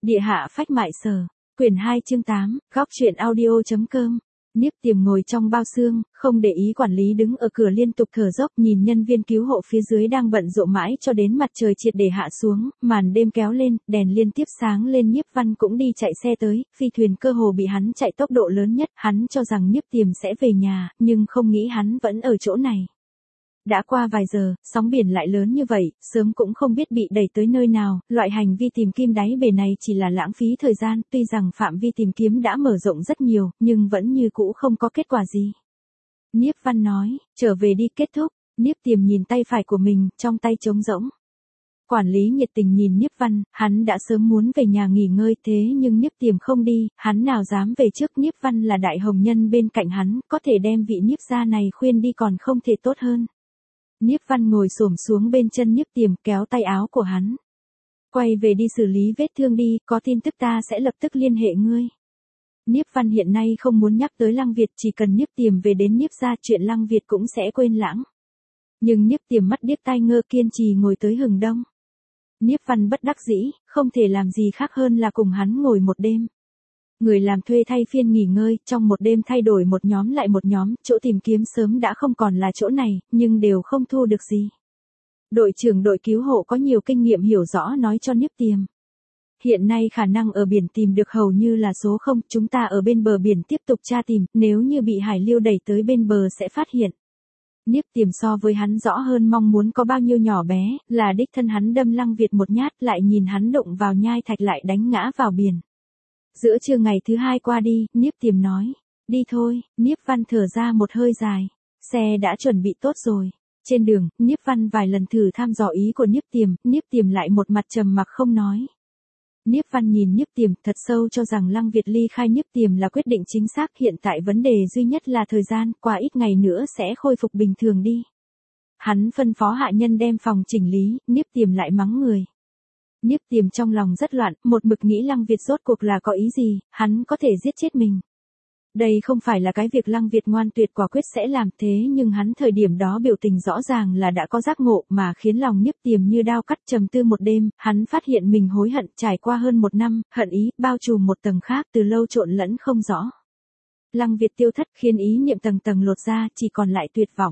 Địa hạ phách mại sở. Quyển 2 chương 8, góc truyện audio.com. Niếp Tiềm ngồi trong bao xương, không để ý quản lý đứng ở cửa liên tục thở dốc nhìn nhân viên cứu hộ phía dưới đang bận rộn mãi cho đến mặt trời triệt để hạ xuống, màn đêm kéo lên, đèn liên tiếp sáng lên. Nhiếp Văn cũng đi chạy xe tới, phi thuyền cơ hồ bị hắn chạy tốc độ lớn nhất, hắn cho rằng Niếp Tiềm sẽ về nhà, nhưng không nghĩ hắn vẫn ở chỗ này. Đã qua vài giờ, sóng biển lại lớn như vậy, sớm cũng không biết bị đẩy tới nơi nào, loại hành vi tìm kim đáy bể này chỉ là lãng phí thời gian, tuy rằng phạm vi tìm kiếm đã mở rộng rất nhiều, nhưng vẫn như cũ không có kết quả gì. Niếp Văn nói, trở về đi, kết thúc. Niếp Tiềm nhìn tay phải của mình, trong tay trống rỗng. Quản lý nhiệt tình nhìn Niếp Văn, hắn đã sớm muốn về nhà nghỉ ngơi thế nhưng Niếp Tiềm không đi, hắn nào dám về trước. Niếp Văn là đại hồng nhân bên cạnh hắn, có thể đem vị Niếp gia này khuyên đi còn không thể tốt hơn. Niếp Văn ngồi xổm xuống bên chân Niếp Tiềm, kéo tay áo của hắn. Quay về đi xử lý vết thương đi, có tin tức ta sẽ lập tức liên hệ ngươi. Niếp Văn hiện nay không muốn nhắc tới Lăng Việt, chỉ cần Niếp Tiềm về đến Niếp gia chuyện Lăng Việt cũng sẽ quên lãng. Nhưng Niếp Tiềm mắt điếc tai ngơ kiên trì ngồi tới hừng đông. Niếp Văn bất đắc dĩ, không thể làm gì khác hơn là cùng hắn ngồi một đêm. Người làm thuê thay phiên nghỉ ngơi, trong một đêm thay đổi một nhóm lại một nhóm, chỗ tìm kiếm sớm đã không còn là chỗ này, nhưng đều không thu được gì. Đội trưởng đội cứu hộ có nhiều kinh nghiệm hiểu rõ nói cho Niếp Tiềm. Hiện nay khả năng ở biển tìm được hầu như là số 0, chúng ta ở bên bờ biển tiếp tục tra tìm, nếu như bị hải lưu đẩy tới bên bờ sẽ phát hiện. Niếp Tiềm so với hắn rõ hơn mong muốn có bao nhiêu nhỏ bé, là đích thân hắn đâm Lăng Việt một nhát lại nhìn hắn đụng vào nhai thạch lại đánh ngã vào biển. Giữa trưa ngày thứ 2 qua đi, Niếp Tiềm nói, đi thôi. Niếp Văn thở ra một hơi dài, xe đã chuẩn bị tốt rồi. Trên đường, Niếp Văn vài lần thử thăm dò ý của Niếp Tiềm lại một mặt trầm mặc không nói. Niếp Văn nhìn Niếp Tiềm thật sâu cho rằng Lăng Việt ly khai Niếp Tiềm là quyết định chính xác, hiện tại vấn đề duy nhất là thời gian, qua ít ngày nữa sẽ khôi phục bình thường đi. Hắn phân phó hạ nhân đem phòng chỉnh lý, Niếp Tiềm lại mắng người. Niếp Tiềm trong lòng rất loạn, một mực nghĩ Lăng Việt rốt cuộc là có ý gì, hắn có thể giết chết mình. Đây không phải là cái việc Lăng Việt ngoan tuyệt quả quyết sẽ làm thế nhưng hắn thời điểm đó biểu tình rõ ràng là đã có giác ngộ mà khiến lòng Niếp Tiềm như đao cắt. Trầm tư một đêm, hắn phát hiện mình hối hận, trải qua hơn một năm, hận ý, bao trùm một tầng khác từ lâu trộn lẫn không rõ. Lăng Việt tiêu thất khiến ý niệm tầng tầng lột ra, chỉ còn lại tuyệt vọng.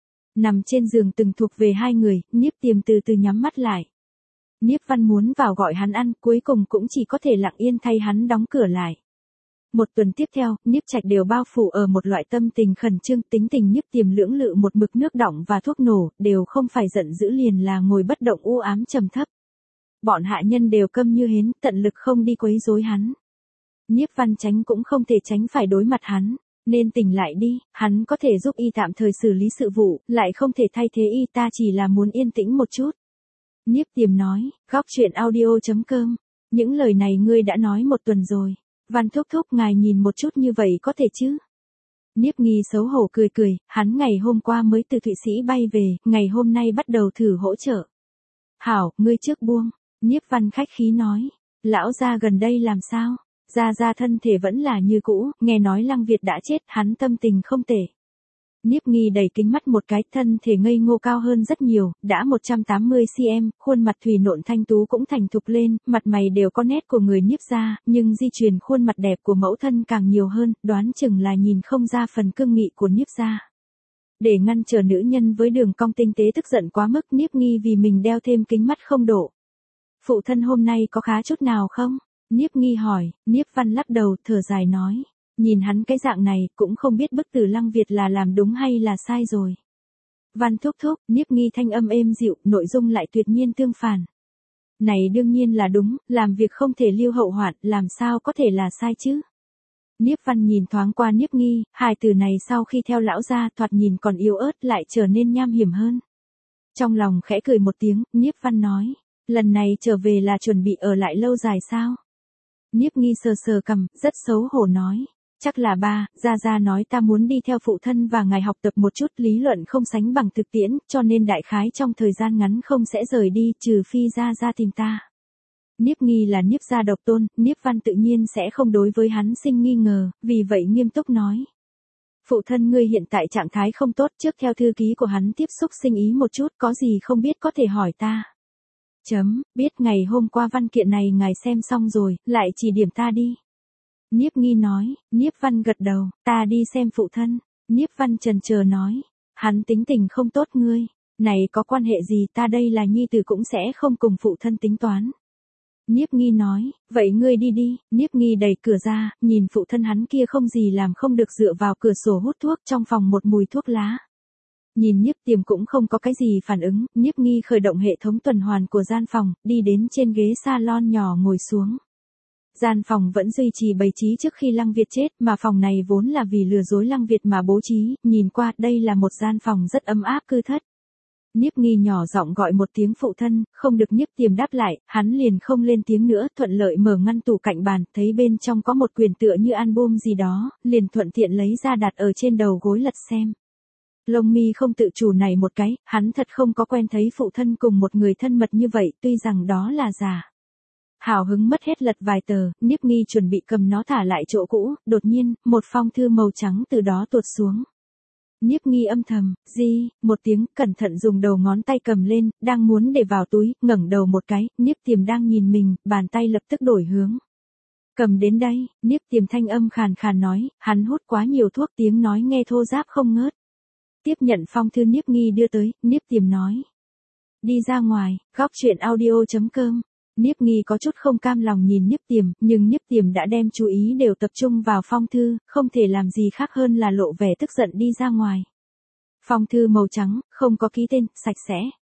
Nằm trên giường từng thuộc về hai người, Niếp Tiềm từ từ nhắm mắt lại. Niếp Văn muốn vào gọi hắn ăn, cuối cùng cũng chỉ có thể lặng yên thay hắn đóng cửa lại. Một tuần tiếp theo, Niếp Trạch đều bao phủ ở một loại tâm tình khẩn trương, tính tình Niếp Tiềm lưỡng lự một mực nước đọng và thuốc nổ, đều không phải giận dữ liền là ngồi bất động u ám trầm thấp. Bọn hạ nhân đều câm như hến, tận lực không đi quấy rối hắn. Niếp Văn tránh cũng không thể tránh phải đối mặt hắn, nên tỉnh lại đi, hắn có thể giúp y tạm thời xử lý sự vụ, lại không thể thay thế y, ta chỉ là muốn yên tĩnh một chút. Niếp Tiềm nói, góc truyện audio.com, những lời này ngươi đã nói một tuần rồi. Văn thúc thúc ngài nhìn một chút như vậy có thể chứ? Niếp Nghi xấu hổ cười cười, hắn ngày hôm qua mới từ Thụy Sĩ bay về, ngày hôm nay bắt đầu thử hỗ trợ. Hảo, ngươi trước buông. Niếp Văn khách khí nói, lão gia gần đây làm sao? Gia thân thể vẫn là như cũ, nghe nói Lăng Việt đã chết, hắn tâm tình không tệ. Niếp Nghi đẩy kính mắt một cái, thân thể ngây ngô cao hơn rất nhiều, đã 180cm, khuôn mặt thủy nộn thanh tú cũng thành thục lên, mặt mày đều có nét của người Niếp gia, nhưng di truyền khuôn mặt đẹp của mẫu thân càng nhiều hơn, đoán chừng là nhìn không ra phần cương nghị của Niếp gia. Để ngăn trở nữ nhân với đường cong tinh tế tức giận quá mức, Niếp Nghi vì mình đeo thêm kính mắt không độ. Phụ thân hôm nay có khá chút nào không? Niếp Nghi hỏi. Niếp Văn lắc đầu, thở dài nói. Nhìn hắn cái dạng này, cũng không biết bức tử Lăng Việt là làm đúng hay là sai rồi. Văn thúc thúc, Niếp Nghi thanh âm êm dịu, nội dung lại tuyệt nhiên tương phản. Này đương nhiên là đúng, làm việc không thể lưu hậu hoạn, làm sao có thể là sai chứ? Niếp Văn nhìn thoáng qua Niếp Nghi, hài tử này sau khi theo lão gia thoạt nhìn còn yếu ớt lại trở nên nham hiểm hơn. Trong lòng khẽ cười một tiếng, Niếp Văn nói, lần này trở về là chuẩn bị ở lại lâu dài sao? Niếp Nghi sờ sờ cằm, rất xấu hổ nói. Chắc là ba, Gia nói ta muốn đi theo phụ thân và ngài học tập một chút, lý luận không sánh bằng thực tiễn, cho nên đại khái trong thời gian ngắn không sẽ rời đi, trừ phi Gia tìm ta. Niếp Nghi là Niếp gia độc tôn, Niếp Văn tự nhiên sẽ không đối với hắn sinh nghi ngờ, vì vậy nghiêm túc nói. Phụ thân ngươi hiện tại trạng thái không tốt, trước theo thư ký của hắn tiếp xúc sinh ý một chút, có gì không biết có thể hỏi ta. Biết ngày hôm qua văn kiện này ngài xem xong rồi, lại chỉ điểm ta đi. Niếp Nghi nói, Niếp Văn gật đầu, ta đi xem phụ thân. Niếp Văn chần chờ nói, hắn tính tình không tốt ngươi, này có quan hệ gì, ta đây là nhi tử cũng sẽ không cùng phụ thân tính toán. Niếp Nghi nói, vậy ngươi đi đi. Niếp Nghi đẩy cửa ra, nhìn phụ thân hắn kia không gì làm không được dựa vào cửa sổ hút thuốc, trong phòng một mùi thuốc lá. Nhìn Niếp Tiềm cũng không có cái gì phản ứng, Niếp Nghi khởi động hệ thống tuần hoàn của gian phòng, đi đến trên ghế salon nhỏ ngồi xuống. Gian phòng vẫn duy trì bày trí trước khi Lăng Việt chết, mà phòng này vốn là vì lừa dối Lăng Việt mà bố trí, nhìn qua đây là một gian phòng rất ấm áp cư thất. Niếp Nghi nhỏ giọng gọi một tiếng phụ thân, không được Niếp Tiềm đáp lại, hắn liền không lên tiếng nữa, thuận lợi mở ngăn tủ cạnh bàn, thấy bên trong có một quyển tựa như album gì đó, liền thuận tiện lấy ra đặt ở trên đầu gối lật xem. Lông mi không tự chủ này một cái, hắn thật không có quen thấy phụ thân cùng một người thân mật như vậy, tuy rằng đó là giả. Hào hứng mất hết lật vài tờ, Niếp Nghi chuẩn bị cầm nó thả lại chỗ cũ, đột nhiên, một phong thư màu trắng từ đó tuột xuống. Niếp Nghi âm thầm, một tiếng, cẩn thận dùng đầu ngón tay cầm lên, đang muốn để vào túi, ngẩng đầu một cái, Niếp Tiềm đang nhìn mình, bàn tay lập tức đổi hướng. Cầm đến đây, Niếp Tiềm thanh âm khàn khàn nói, hắn hút quá nhiều thuốc, tiếng nói nghe thô ráp không ngớt. Tiếp nhận phong thư Niếp Nghi đưa tới, Niếp Tiềm nói. Đi ra ngoài, góc chuyện audio.com. Niếp Nghi có chút không cam lòng nhìn Niếp Tiềm, nhưng Niếp Tiềm đã đem chú ý đều tập trung vào phong thư, không thể làm gì khác hơn là lộ vẻ tức giận đi ra ngoài. Phong thư màu trắng, không có ký tên, sạch sẽ.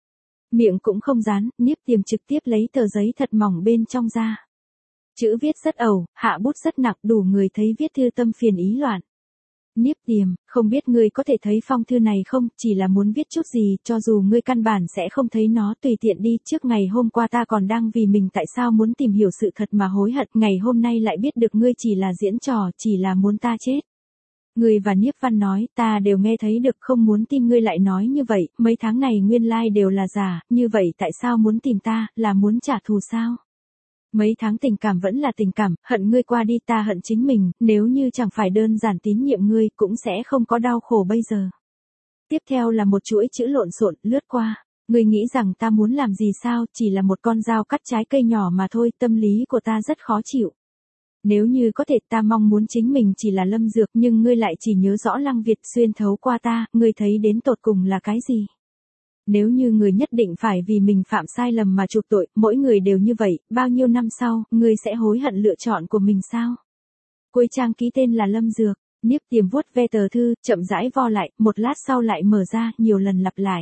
Miệng cũng không dán, Niếp Tiềm trực tiếp lấy tờ giấy thật mỏng bên trong ra. Chữ viết rất ẩu, hạ bút rất nặng, đủ người thấy viết thư tâm phiền ý loạn. Niếp Tiềm, không biết ngươi có thể thấy phong thư này không, chỉ là muốn viết chút gì, cho dù ngươi căn bản sẽ không thấy nó, tùy tiện đi, trước ngày hôm qua ta còn đang vì mình tại sao muốn tìm hiểu sự thật mà hối hận, ngày hôm nay lại biết được ngươi chỉ là diễn trò, chỉ là muốn ta chết. Ngươi và Niếp Văn nói, ta đều nghe thấy được, không muốn tin ngươi lại nói như vậy, mấy tháng này nguyên lai đều là giả, như vậy tại sao muốn tìm ta, là muốn trả thù sao? Mấy tháng tình cảm vẫn là tình cảm, hận ngươi qua đi ta hận chính mình, nếu như chẳng phải đơn giản tín nhiệm ngươi cũng sẽ không có đau khổ bây giờ. Tiếp theo là một chuỗi chữ lộn xộn lướt qua. Ngươi nghĩ rằng ta muốn làm gì sao, chỉ là một con dao cắt trái cây nhỏ mà thôi, tâm lý của ta rất khó chịu. Nếu như có thể ta mong muốn chính mình chỉ là Lâm Dược, nhưng ngươi lại chỉ nhớ rõ Lăng Việt xuyên thấu qua ta, ngươi thấy đến tột cùng là cái gì? Nếu như người nhất định phải vì mình phạm sai lầm mà chuộc tội, mỗi người đều như vậy, bao nhiêu năm sau, người sẽ hối hận lựa chọn của mình sao? Cuối trang ký tên là Lâm Dược, Niếp Tiềm vuốt ve tờ thư, chậm rãi vo lại, một lát sau lại mở ra, nhiều lần lặp lại.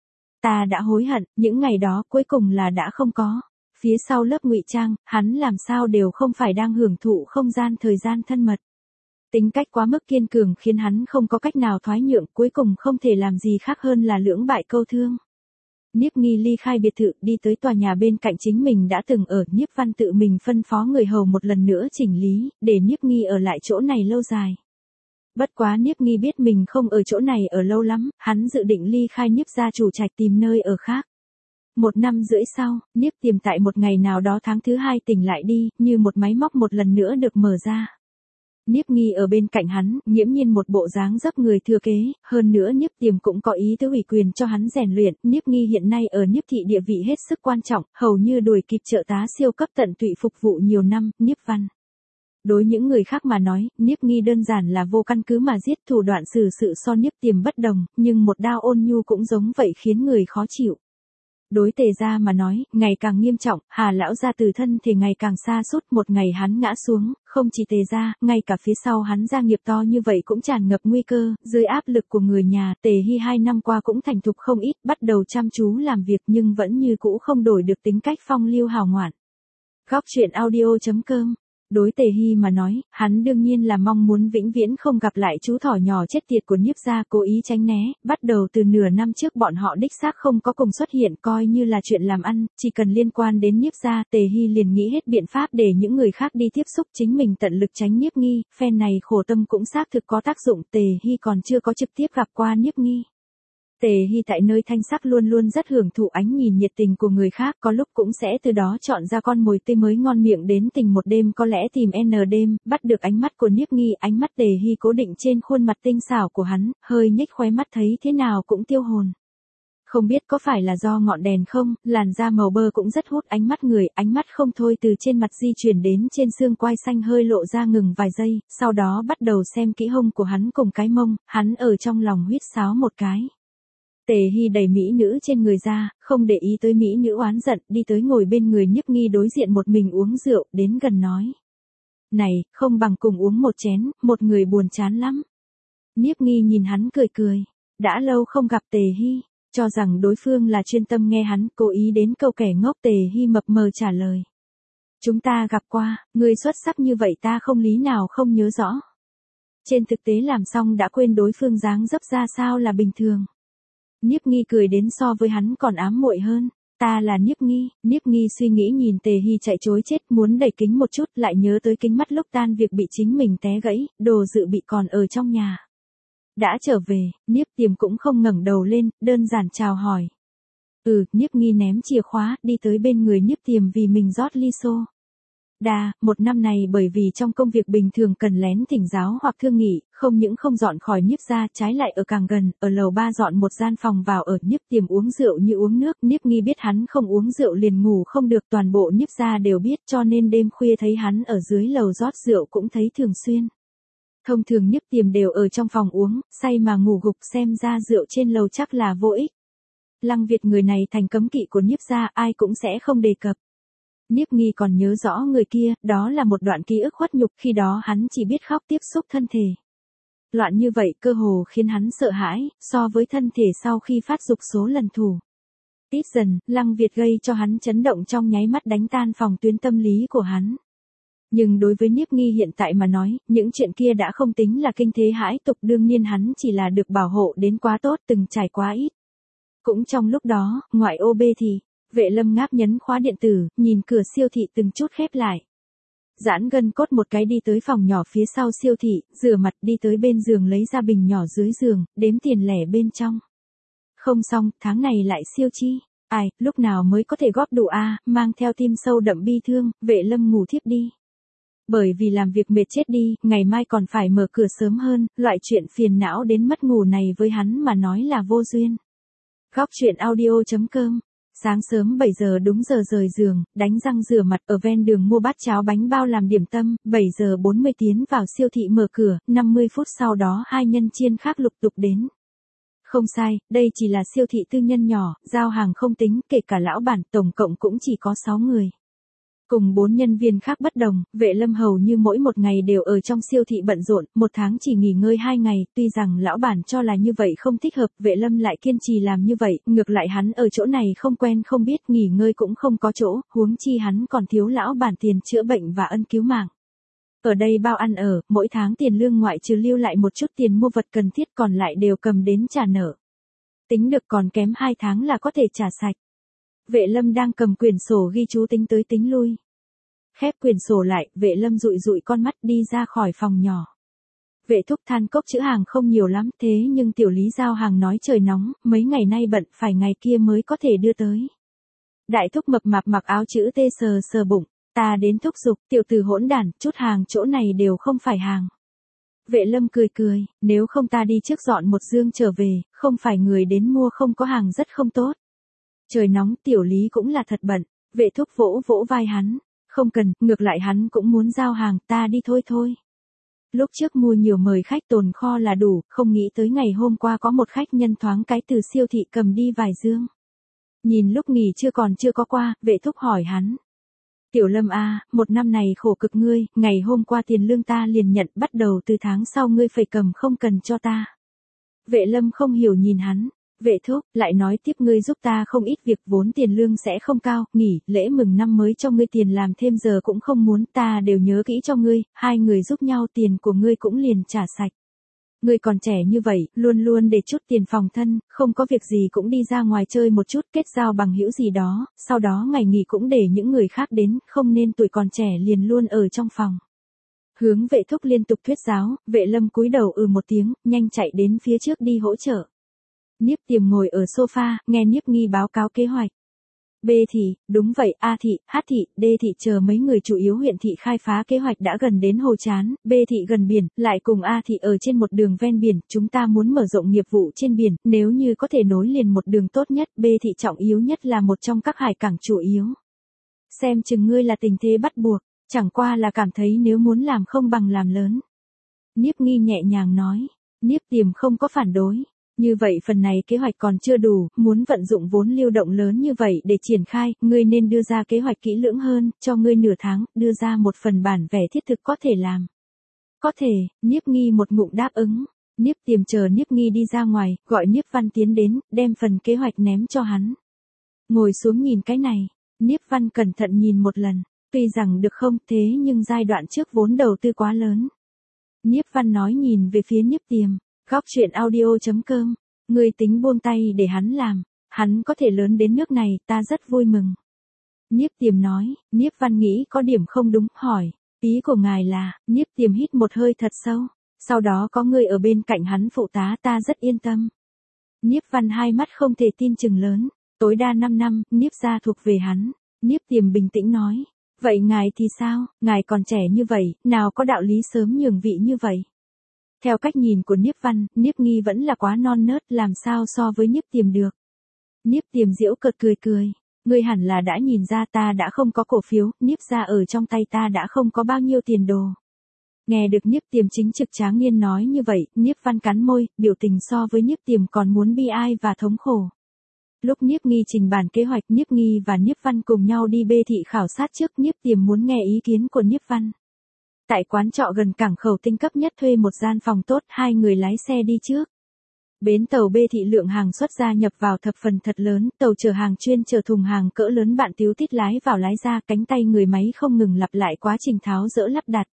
Ta đã hối hận, những ngày đó cuối cùng là đã không có. Phía sau lớp ngụy trang, hắn làm sao đều không phải đang hưởng thụ không gian thời gian thân mật. Tính cách quá mức kiên cường khiến hắn không có cách nào thoái nhượng, cuối cùng không thể làm gì khác hơn là lưỡng bại câu thương. Niếp Nghi ly khai biệt thự, đi tới tòa nhà bên cạnh chính mình đã từng ở, Niếp Văn tự mình phân phó người hầu một lần nữa chỉnh lý, để Niếp Nghi ở lại chỗ này lâu dài. Bất quá Niếp Nghi biết mình không ở chỗ này ở lâu lắm, hắn dự định ly khai Niếp gia chủ trạch tìm nơi ở khác. 1 năm rưỡi sau, Niếp Tiềm tại một ngày nào đó tháng thứ 2 tỉnh lại đi, như một máy móc một lần nữa được mở ra. Niếp Nghi ở bên cạnh hắn, nghiễm nhiên một bộ dáng dấp người thừa kế, hơn nữa Niếp Tiềm cũng có ý tứ ủy quyền cho hắn rèn luyện, Niếp Nghi hiện nay ở Niếp thị địa vị hết sức quan trọng, hầu như đuổi kịp trợ tá siêu cấp tận tụy phục vụ nhiều năm, Niếp Văn. Đối những người khác mà nói, Niếp Nghi đơn giản là vô căn cứ mà giết, thủ đoạn xử sự so Niếp Tiềm bất đồng, nhưng một đao ôn nhu cũng giống vậy khiến người khó chịu. Đối Tề gia mà nói, ngày càng nghiêm trọng, Hà lão gia từ thân thì ngày càng xa sút, một ngày hắn ngã xuống, không chỉ Tề gia, ngay cả phía sau hắn gia nghiệp to như vậy cũng tràn ngập nguy cơ, dưới áp lực của người nhà, Tề Hi 2 năm qua cũng thành thục không ít, bắt đầu chăm chú làm việc nhưng vẫn như cũ không đổi được tính cách phong lưu hào ngoạn. Góc chuyện audio.com. Đối Tề Hi mà nói, hắn đương nhiên là mong muốn vĩnh viễn không gặp lại chú thỏ nhỏ chết tiệt của Niếp gia, cố ý tránh né, bắt đầu từ nửa năm trước bọn họ đích xác không có cùng xuất hiện, coi như là chuyện làm ăn, chỉ cần liên quan đến Niếp gia, Tề Hi liền nghĩ hết biện pháp để những người khác đi tiếp xúc, chính mình tận lực tránh Niếp Nghi, phen này khổ tâm cũng xác thực có tác dụng, Tề Hi còn chưa có trực tiếp gặp qua Niếp Nghi. Tề Hi tại nơi thanh sắc luôn luôn rất hưởng thụ ánh nhìn nhiệt tình của người khác, có lúc cũng sẽ từ đó chọn ra con mồi tươi mới ngon miệng đến tình một đêm, có lẽ tìm n đêm, bắt được ánh mắt của Niếp Nghi, ánh mắt Tề Hi cố định trên khuôn mặt tinh xảo của hắn, hơi nhếch khóe mắt thấy thế nào cũng tiêu hồn. Không biết có phải là do ngọn đèn không, làn da màu bơ cũng rất hút ánh mắt người, ánh mắt không thôi từ trên mặt di chuyển đến trên xương quai xanh hơi lộ ra ngừng vài giây, sau đó bắt đầu xem kỹ hông của hắn cùng cái mông, hắn ở trong lòng huýt sáo một cái. Tề Hy đẩy mỹ nữ trên người ra, không để ý tới mỹ nữ oán giận, đi tới ngồi bên người Nhiếp Nghi đối diện một mình uống rượu, đến gần nói. Này, không bằng cùng uống một chén, một người buồn chán lắm. Nhiếp Nghi nhìn hắn cười cười, đã lâu không gặp Tề Hy, cho rằng đối phương là chuyên tâm nghe hắn, cố ý đến câu kẻ ngốc. Tề Hy mập mờ trả lời. Chúng ta gặp qua, người xuất sắc như vậy ta không lý nào không nhớ rõ. Trên thực tế làm xong đã quên đối phương dáng dấp ra sao là bình thường. Nhiếp Nghi cười đến so với hắn còn ám muội hơn. Ta là Nhiếp Nghi. Nhiếp Nghi suy nghĩ nhìn Tề Hy chạy chối chết, muốn đẩy kính một chút, lại nhớ tới kính mắt lúc tan việc bị chính mình té gãy, đồ dự bị còn ở trong nhà. Đã trở về, Nhiếp Tiềm cũng không ngẩng đầu lên, đơn giản chào hỏi. Nhiếp Nghi ném chìa khóa, đi tới bên người Nhiếp Tiềm vì mình rót ly xô. Một năm này bởi vì trong công việc bình thường cần lén thỉnh giáo hoặc thương nghị, không những không dọn khỏi Nhiếp gia, trái lại ở càng gần, ở lầu 3 dọn một gian phòng vào ở. Nhiếp Tiềm uống rượu như uống nước, Nhiếp Nghi biết hắn không uống rượu liền ngủ không được, toàn bộ Nhiếp gia đều biết, cho nên đêm khuya thấy hắn ở dưới lầu rót rượu cũng thấy thường xuyên. Thông thường Nhiếp Tiềm đều ở trong phòng uống, say mà ngủ gục, xem ra rượu trên lầu chắc là vô ích. Lăng Việt người này thành cấm kỵ của Nhiếp gia, ai cũng sẽ không đề cập. Nhiếp Nghi còn nhớ rõ người kia, đó là một đoạn ký ức khuất nhục, khi đó hắn chỉ biết khóc tiếp xúc thân thể. Loạn như vậy cơ hồ khiến hắn sợ hãi, so với thân thể sau khi phát dục số lần thủ. Ít dần, Lăng Việt gây cho hắn chấn động trong nháy mắt đánh tan phòng tuyến tâm lý của hắn. Nhưng đối với Nhiếp Nghi hiện tại mà nói, những chuyện kia đã không tính là kinh thế hãi tục, đương nhiên hắn chỉ là được bảo hộ đến quá tốt, từng trải quá ít. Cũng trong lúc đó, ngoại ô bê thì, Vệ Lâm ngáp nhấn khóa điện tử, nhìn cửa siêu thị từng chút khép lại. Giãn gân cốt một cái đi tới phòng nhỏ phía sau siêu thị, rửa mặt đi tới bên giường lấy ra bình nhỏ dưới giường, đếm tiền lẻ bên trong. Không xong, tháng này lại siêu chi. Ai, lúc nào mới có thể góp đủ mang theo tim sâu đậm bi thương, Vệ Lâm ngủ thiếp đi. Bởi vì làm việc mệt chết đi, ngày mai còn phải mở cửa sớm hơn, loại chuyện phiền não đến mất ngủ này với hắn mà nói là vô duyên. Góc truyện audio.com. Sáng sớm 7 giờ đúng giờ rời giường, đánh răng rửa mặt, ở ven đường mua bát cháo bánh bao làm điểm tâm, 7 giờ 40 tiến vào siêu thị mở cửa, 50 phút sau đó hai nhân chiên khác lục tục đến. Không sai, đây chỉ là siêu thị tư nhân nhỏ, giao hàng không tính, kể cả lão bản, tổng cộng cũng chỉ có 6 người. Cùng 4 nhân viên khác bất đồng, Vệ Lâm hầu như mỗi một ngày đều ở trong siêu thị bận rộn, một tháng chỉ nghỉ ngơi 2 ngày, tuy rằng lão bản cho là như vậy không thích hợp, Vệ Lâm lại kiên trì làm như vậy, ngược lại hắn ở chỗ này không quen không biết, nghỉ ngơi cũng không có chỗ, huống chi hắn còn thiếu lão bản tiền chữa bệnh và ân cứu mạng. Ở đây bao ăn ở, mỗi tháng tiền lương ngoại trừ lưu lại một chút tiền mua vật cần thiết còn lại đều cầm đến trả nợ. Tính được còn kém 2 tháng là có thể trả sạch. Vệ Lâm đang cầm quyển sổ ghi chú tính tới tính lui. Khép quyển sổ lại, Vệ Lâm dụi dụi con mắt đi ra khỏi phòng nhỏ. Vệ Thúc than cốc chữ hàng không nhiều lắm, thế nhưng tiểu lý giao hàng nói trời nóng, mấy ngày nay bận, phải ngày kia mới có thể đưa tới. Đại Thúc mập mạp mặc áo chữ T sờ sờ bụng, ta đến thúc giục, tiểu tử hỗn đản, chút hàng chỗ này đều không phải hàng. Vệ Lâm cười cười, nếu không ta đi trước dọn một dương trở về, không phải người đến mua không có hàng rất không tốt. Trời nóng, tiểu lý cũng là thật bận. Vệ Thúc vỗ vỗ vai hắn. Không cần, ngược lại hắn cũng muốn giao hàng, ta đi thôi. Lúc trước mua nhiều mời khách tồn kho là đủ, không nghĩ tới ngày hôm qua có một khách nhân thoáng cái từ siêu thị cầm đi vài dương. Nhìn lúc nghỉ chưa có qua, Vệ Thúc hỏi hắn. Tiểu Lâm một năm này khổ cực ngươi, ngày hôm qua tiền lương ta liền nhận, bắt đầu từ tháng sau ngươi phải cầm không cần cho ta. Vệ Lâm không hiểu nhìn hắn. Vệ Thúc, lại nói tiếp ngươi giúp ta không ít việc, vốn tiền lương sẽ không cao, nghỉ, lễ mừng năm mới cho ngươi tiền làm thêm giờ cũng không muốn, ta đều nhớ kỹ cho ngươi, hai người giúp nhau tiền của ngươi cũng liền trả sạch. Ngươi còn trẻ như vậy, luôn luôn để chút tiền phòng thân, không có việc gì cũng đi ra ngoài chơi một chút, kết giao bằng hữu gì đó, sau đó ngày nghỉ cũng để những người khác đến, không nên tuổi còn trẻ liền luôn ở trong phòng. Hướng Vệ Thúc liên tục thuyết giáo, Vệ Lâm cúi đầu một tiếng, nhanh chạy đến phía trước đi hỗ trợ. Nhiếp Tiềm ngồi ở sofa, nghe Nhiếp Nghi báo cáo kế hoạch. B thị, đúng vậy, A thị, H thị, D thị chờ mấy người chủ yếu huyện thị khai phá kế hoạch đã gần đến hồ chán, B thị gần biển, lại cùng A thị ở trên một đường ven biển, chúng ta muốn mở rộng nghiệp vụ trên biển, nếu như có thể nối liền một đường tốt nhất, B thị trọng yếu nhất là một trong các hải cảng chủ yếu. Xem chừng ngươi là tình thế bắt buộc, chẳng qua là cảm thấy nếu muốn làm không bằng làm lớn. Niếp Nghi nhẹ nhàng nói, Niếp Tiềm không có phản đối. Như vậy phần này kế hoạch còn chưa đủ, muốn vận dụng vốn lưu động lớn như vậy để triển khai, ngươi nên đưa ra kế hoạch kỹ lưỡng hơn, cho ngươi nửa tháng, đưa ra một phần bản vẽ thiết thực có thể làm. Có thể, Niếp Nghi một ngụm đáp ứng. Niếp Tiềm chờ Niếp Nghi đi ra ngoài, gọi Niếp Văn tiến đến, đem phần kế hoạch ném cho hắn. Ngồi xuống nhìn cái này, Niếp Văn cẩn thận nhìn một lần, tuy rằng được không thế nhưng giai đoạn trước vốn đầu tư quá lớn. Niếp Văn nói nhìn về phía Niếp Tiềm. Góc chuyện audio.com, người tính buông tay để hắn làm, hắn có thể lớn đến nước này, ta rất vui mừng. Niếp Tiềm nói, Niếp Văn nghĩ có điểm không đúng, hỏi, ý của ngài là, Niếp Tiềm hít một hơi thật sâu, sau đó có người ở bên cạnh hắn phụ tá ta rất yên tâm. Niếp Văn hai mắt không thể tin chừng lớn, tối đa 5 năm, Niếp gia thuộc về hắn. Niếp Tiềm bình tĩnh nói, vậy ngài thì sao, ngài còn trẻ như vậy, nào có đạo lý sớm nhường vị như vậy. Theo cách nhìn của Niếp Văn, Niếp Nghi vẫn là quá non nớt, làm sao so với Niếp Tiềm được. Niếp Tiềm giễu cợt cười, ngươi hẳn là đã nhìn ra ta đã không có cổ phiếu, Niếp gia ở trong tay ta đã không có bao nhiêu tiền đồ. Nghe được Niếp Tiềm chính trực tráng niên nói như vậy, Niếp Văn cắn môi, biểu tình so với Niếp Tiềm còn muốn bi ai và thống khổ. Lúc Niếp Nghi trình bản kế hoạch, Niếp Nghi và Niếp Văn cùng nhau đi B thị khảo sát trước, Niếp Tiềm muốn nghe ý kiến của Niếp Văn. Tại quán trọ gần cảng khẩu tinh cấp nhất thuê một gian phòng tốt, hai người lái xe đi trước. Bến tàu B thị lượng hàng xuất ra nhập vào thập phần thật lớn, tàu chở hàng chuyên chở thùng hàng cỡ lớn bạn tíu tít lái vào lái ra, cánh tay người máy không ngừng lặp lại quá trình tháo dỡ lắp đặt.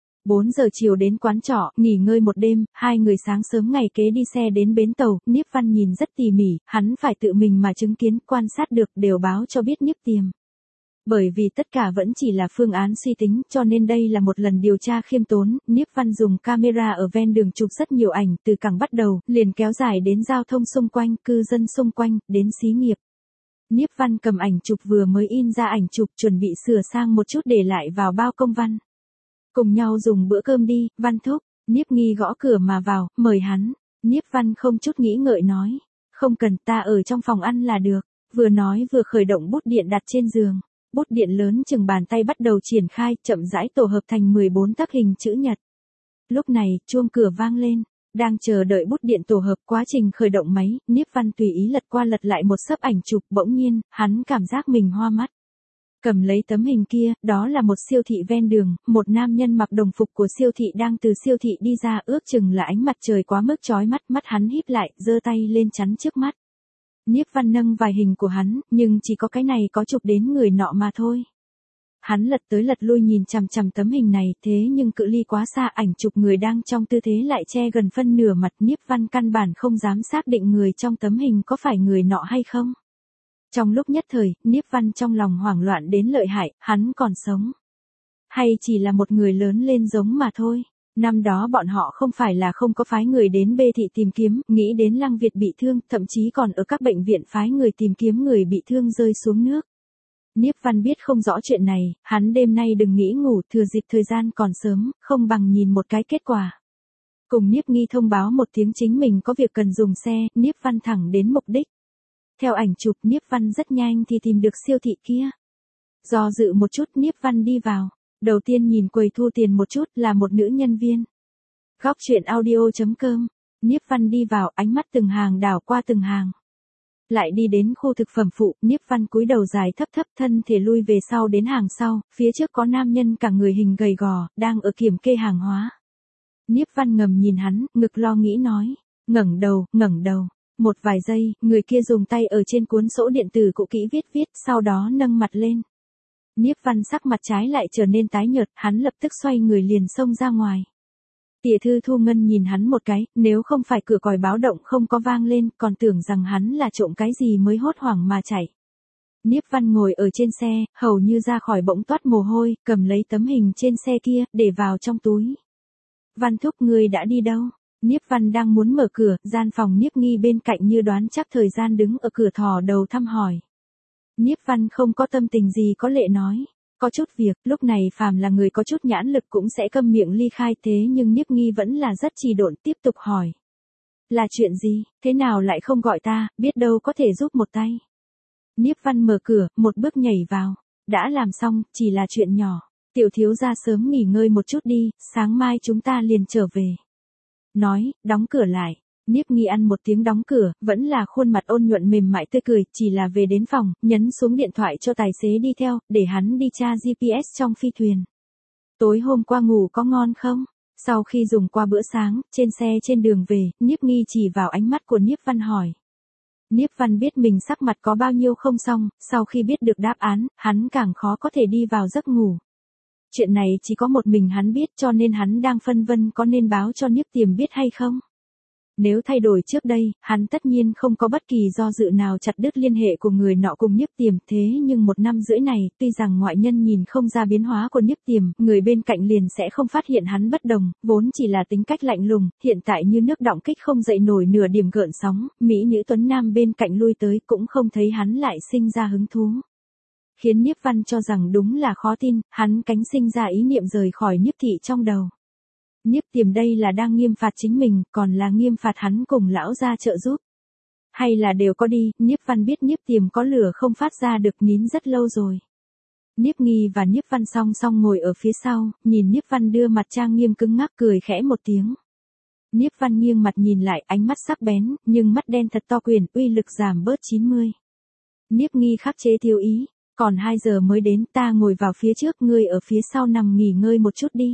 4 giờ chiều đến quán trọ, nghỉ ngơi một đêm, hai người sáng sớm ngày kế đi xe đến bến tàu, Niếp Văn nhìn rất tỉ mỉ, hắn phải tự mình mà chứng kiến, quan sát được, đều báo cho biết Niếp Tiềm. Bởi vì tất cả vẫn chỉ là phương án suy tính, cho nên đây là một lần điều tra khiêm tốn, Niếp Văn dùng camera ở ven đường chụp rất nhiều ảnh, từ cảng bắt đầu, liền kéo dài đến giao thông xung quanh, cư dân xung quanh, đến xí nghiệp. Niếp Văn cầm ảnh chụp vừa mới in ra ảnh chụp, chuẩn bị sửa sang một chút để lại vào bao công văn. Cùng nhau dùng bữa cơm đi, Văn thúc. Niếp Nghi gõ cửa mà vào, mời hắn. Niếp Văn không chút nghĩ ngợi nói, không cần, ta ở trong phòng ăn là được. Vừa nói vừa khởi động bút điện đặt trên giường. Bút điện lớn chừng bàn tay bắt đầu triển khai, chậm rãi tổ hợp thành 14 tấc hình chữ nhật. Lúc này, chuông cửa vang lên, đang chờ đợi bút điện tổ hợp, quá trình khởi động máy, Niếp Văn tùy ý lật qua lật lại một xấp ảnh chụp, bỗng nhiên, hắn cảm giác mình hoa mắt. Cầm lấy tấm hình kia, đó là một siêu thị ven đường, một nam nhân mặc đồng phục của siêu thị đang từ siêu thị đi ra, ước chừng là ánh mặt trời quá mức chói mắt, mắt hắn híp lại, giơ tay lên chắn trước mắt. Niếp Văn nâng vài hình của hắn, nhưng chỉ có cái này có chụp đến người nọ mà thôi. Hắn lật tới lật lui nhìn chằm chằm tấm hình này, thế nhưng cự ly quá xa, ảnh chụp người đang trong tư thế lại che gần phân nửa mặt, Niếp Văn căn bản không dám xác định người trong tấm hình có phải người nọ hay không. Trong lúc nhất thời, Niếp Văn trong lòng hoảng loạn đến lợi hại, hắn còn sống. Hay chỉ là một người lớn lên giống mà thôi. Năm đó bọn họ không phải là không có phái người đến B thị tìm kiếm, nghĩ đến Lăng Việt bị thương, thậm chí còn ở các bệnh viện phái người tìm kiếm người bị thương rơi xuống nước. Niếp Văn biết không rõ chuyện này, hắn đêm nay đừng nghĩ ngủ, thừa dịp thời gian còn sớm, không bằng nhìn một cái kết quả. Cùng Niếp Nghi thông báo một tiếng chính mình có việc cần dùng xe, Niếp Văn thẳng đến mục đích. Theo ảnh chụp, Niếp Văn rất nhanh thì tìm được siêu thị kia. Do dự một chút, Niếp Văn đi vào. Đầu tiên nhìn quầy thu tiền một chút, là một nữ nhân viên. Góc chuyện audio.com, Niếp Văn đi vào, ánh mắt từng hàng đảo qua từng hàng. Lại đi đến khu thực phẩm phụ, Niếp Văn cúi đầu dài thấp thấp, thân thể lui về sau đến hàng sau, phía trước có nam nhân cả người hình gầy gò, đang ở kiểm kê hàng hóa. Niếp Văn ngầm nhìn hắn, ngực lo nghĩ nói, ngẩng đầu. Một vài giây, người kia dùng tay ở trên cuốn sổ điện tử cũ kỹ viết, sau đó nâng mặt lên. Niếp Văn sắc mặt trái lại trở nên tái nhợt, hắn lập tức xoay người liền xông ra ngoài. Tỉa thư Thu Ngân nhìn hắn một cái, nếu không phải cửa còi báo động không có vang lên, còn tưởng rằng hắn là trộm cái gì mới hốt hoảng mà chạy. Niếp Văn ngồi ở trên xe, hầu như ra khỏi bỗng toát mồ hôi, cầm lấy tấm hình trên xe kia, để vào trong túi. Văn thúc, ngươi đã đi đâu? Niếp Văn đang muốn mở cửa, gian phòng Niếp Nghi bên cạnh như đoán chắc thời gian đứng ở cửa thò đầu thăm hỏi. Nhiếp Văn không có tâm tình gì có lệ nói. Có chút việc, lúc này phàm là người có chút nhãn lực cũng sẽ câm miệng ly khai, thế nhưng Nhiếp Nghi vẫn là rất trì độn tiếp tục hỏi. Là chuyện gì, thế nào lại không gọi ta, biết đâu có thể giúp một tay. Nhiếp Văn mở cửa, một bước nhảy vào. Đã làm xong, chỉ là chuyện nhỏ. Tiểu thiếu gia sớm nghỉ ngơi một chút đi, sáng mai chúng ta liền trở về. Nói, đóng cửa lại. Nhiếp Nghi ăn một tiếng đóng cửa, vẫn là khuôn mặt ôn nhuận mềm mại tươi cười, chỉ là về đến phòng, nhấn xuống điện thoại cho tài xế đi theo, để hắn đi tra GPS trong phi thuyền. Tối hôm qua ngủ có ngon không? Sau khi dùng qua bữa sáng, trên xe trên đường về, Nhiếp Nghi chỉ vào ánh mắt của Nhiếp Văn hỏi. Nhiếp Văn biết mình sắc mặt có bao nhiêu không xong, sau khi biết được đáp án, hắn càng khó có thể đi vào giấc ngủ. Chuyện này chỉ có một mình hắn biết cho nên hắn đang phân vân có nên báo cho Nhiếp Tiềm biết hay không. Nếu thay đổi trước đây, hắn tất nhiên không có bất kỳ do dự nào chặt đứt liên hệ của người nọ cùng Nhiếp Tiềm, thế nhưng 1 năm rưỡi này, tuy rằng ngoại nhân nhìn không ra biến hóa của Nhiếp Tiềm, người bên cạnh liền sẽ không phát hiện hắn bất đồng, vốn chỉ là tính cách lạnh lùng, hiện tại như nước đọng kích không dậy nổi nửa điểm gợn sóng, mỹ nữ tuấn nam bên cạnh lui tới cũng không thấy hắn lại sinh ra hứng thú. Khiến Nhiếp Văn cho rằng đúng là khó tin, hắn cánh sinh ra ý niệm rời khỏi Nhiếp thị trong đầu. Nhiếp Tiềm đây là đang nghiêm phạt chính mình, còn là nghiêm phạt hắn cùng lão gia trợ giúp. Hay là đều có đi, Nhiếp Văn biết Nhiếp Tiềm có lửa không phát ra được nín rất lâu rồi. Nhiếp Nghi và Nhiếp Văn song song ngồi ở phía sau, nhìn Nhiếp Văn đưa mặt trang nghiêm cứng ngắc cười khẽ một tiếng. Nhiếp Văn nghiêng mặt nhìn lại, ánh mắt sắc bén, nhưng mắt đen thật to quyền, uy lực giảm bớt 90. Nhiếp Nghi khắc chế thiếu ý, còn 2 giờ mới đến, ta ngồi vào phía trước, ngươi ở phía sau nằm nghỉ ngơi một chút đi.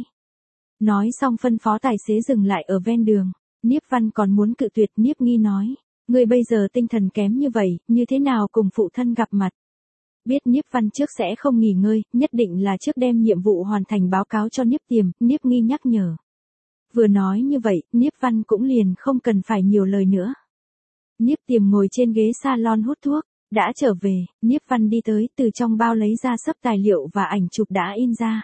Nói xong phân phó tài xế dừng lại ở ven đường. Nhiếp Văn còn muốn cự tuyệt, Nhiếp Nghi nói. Ngươi bây giờ tinh thần kém như vậy, như thế nào cùng phụ thân gặp mặt? Biết Nhiếp Văn trước sẽ không nghỉ ngơi, nhất định là trước đem nhiệm vụ hoàn thành báo cáo cho Nhiếp Tiềm, Nhiếp Nghi nhắc nhở. Vừa nói như vậy, Nhiếp Văn cũng liền không cần phải nhiều lời nữa. Nhiếp Tiềm ngồi trên ghế salon hút thuốc. Đã trở về, Nhiếp Văn đi tới, từ trong bao lấy ra xấp tài liệu và ảnh chụp đã in ra.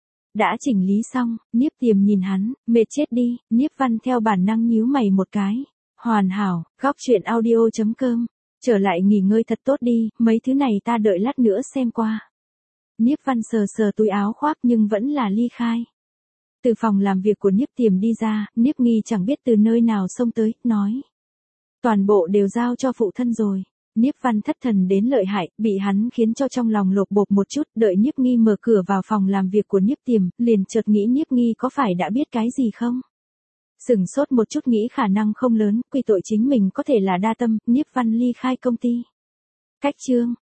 Đã chỉnh lý xong, Nhiếp Tiềm nhìn hắn, mệt chết đi, Nhiếp Văn theo bản năng nhíu mày một cái. Hoàn hảo, góc chuyện audio.com. Trở lại nghỉ ngơi thật tốt đi, mấy thứ này ta đợi lát nữa xem qua. Nhiếp Văn sờ sờ túi áo khoác nhưng vẫn là ly khai. Từ phòng làm việc của Nhiếp Tiềm đi ra, Nhiếp Nghi chẳng biết từ nơi nào xông tới, nói. Toàn bộ đều giao cho phụ thân rồi. Nhiếp Văn thất thần đến lợi hại, bị hắn khiến cho trong lòng lột bột một chút, đợi Nhiếp Nghi mở cửa vào phòng làm việc của Nhiếp Tiềm, liền chợt nghĩ Nhiếp Nghi có phải đã biết cái gì không? Sửng sốt một chút nghĩ khả năng không lớn, quy tội chính mình có thể là đa tâm, Nhiếp Văn ly khai công ty. Cách chương